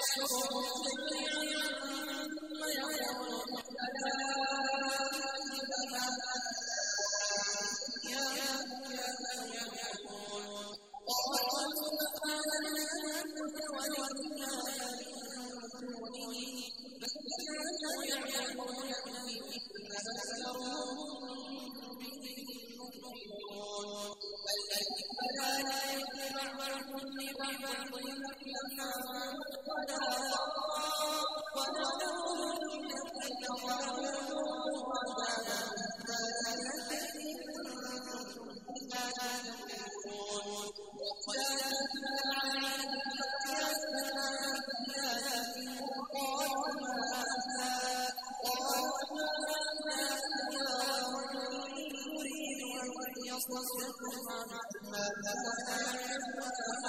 يحشرهم جميعا ثم يقول ربنا إياكم يعبدون قالوا سبحانك أنت ولينا من دونه بل كانوا يعبدون الجن أكثرهم بهم مؤمنون بل الآيات بعضهم لبعض فتنة ولهم الذين ظلموا عذابا وَجَادَلْنَا عَلَيْهِمْ فَأَيَّدْنَا بِآيَاتِهِمْ قَالُوا مَا هَٰذَا إِلَّا رَجُلٌ يُرِيدُ أَن يَصُدَّكُمْ عَمَّا كَانَ يَعْبُدُ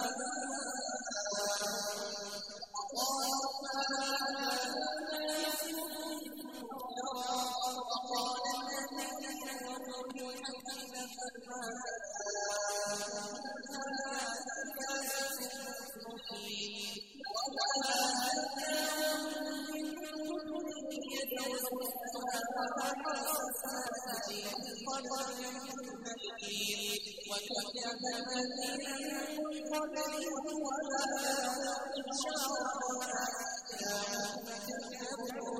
آبَاؤُكُمْ وَقَالُوا آبَاؤُنَا يَأْكُلُونَ التُّرَاثَ وَقَالَ الَّذِينَ كَفَرُوا لِلْحَقِّ لَمَّا جَاءَهُمْ إِنْ هَٰذَا إِلَّا سِحْرٌ مُّبِينٌ وَمَا آتَيْنَاهُم مِّن دُنْيَا يَدْعُونَنَا وَمَا أَرْسَلْنَا إِلَيْهِمْ قَبْلَكَ مِن نَّذِيرٍ وَكَذَّبَ الَّذِينَ مِن قَبْلِهِمْ وَمَا جَاءَهُمْ بَشَارٌ وَمَا أَتَاهُمْ فَكَذَّبُوا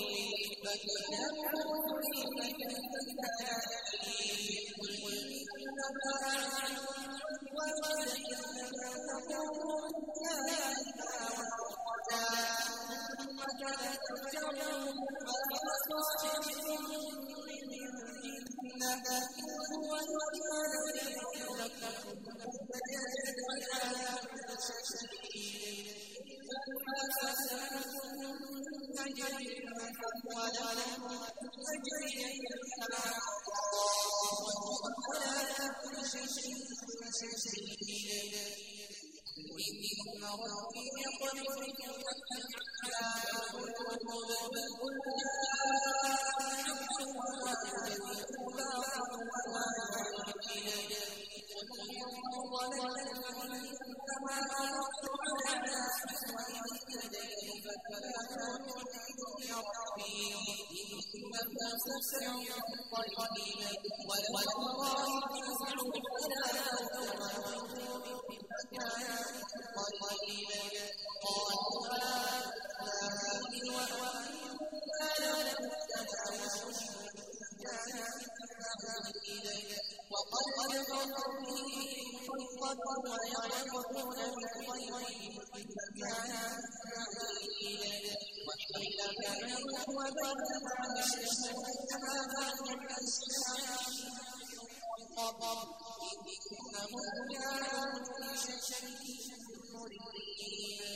رُسُلِي فَكَيْفَ كَانَ نَكِيرِ قُلْ إِنَّمَا أَعِظُكُم بِوَاحِدَةٍ أَن تَقُومُوا لِلَّهِ مَثْنَىٰ وَفُرَادَىٰ ثُمَّ تَتَفَكَّرُوا مَا بِصَاحِبِكُم مِّن جِنَّةٍ إِنْ هُوَ إِلَّا نَذِيرٌ لَّكُمْ بَيْنَ يَدَيْ عَذَابٍ شَدِيدٍ إِنَّمَا سَأَلْتُم مِّنْ أَجْرٍ فَهُوَ لَكُمْ أَجْرِيَ إِلَّا عَلَى اللَّهِ وَهُوَ عَلَىٰ كُلِّ شَيْءٍ شَهِيدٌ إِنَّ رَبِّي يَقْذِفُ بِالْحَقِّ عَلَىٰ قُلُوبِ أُولَٰئِكَ وَمَا يُبْدِئُ الْبَاطِلُ وَمَا يُعِيدُ قُلْ إِن ضَلَلْتُ فَإِنَّمَا أَضِلُّ عَلَىٰ نَفْسِي وَإِنْ فَاتَّبَعْتُ مِن رَّبِّي إِنَّهُ سَمِيعٌ قَرِيبٌ وَلَوْ تَرَىٰ إِذْ فَلَا تَوْبَةٌ مَّكَانٍ قَرِيبٍ قَالُوا هَٰذِهِ وَأَنَّىٰ لَهُمُ التَّنَاوُشُ مِن مَّكَانٍ بَعِيدٍ وَقَدْ كَفَرُوا بِهِ مِن قَبْلُ وَيَقْذِفُونَ بِالْغَيْبِ مِن مَّكَانٍ بَعِيدٍ وَحِيلَ بَيْنَهُمْ وَبَيْنَ مَا يَشْتَهُونَ هَٰذَا مِنْ أَصْحَابِ الْقَبْرِ إِنَّهُمْ كَانُوا فِي شَكٍّ مُّرِيبٍ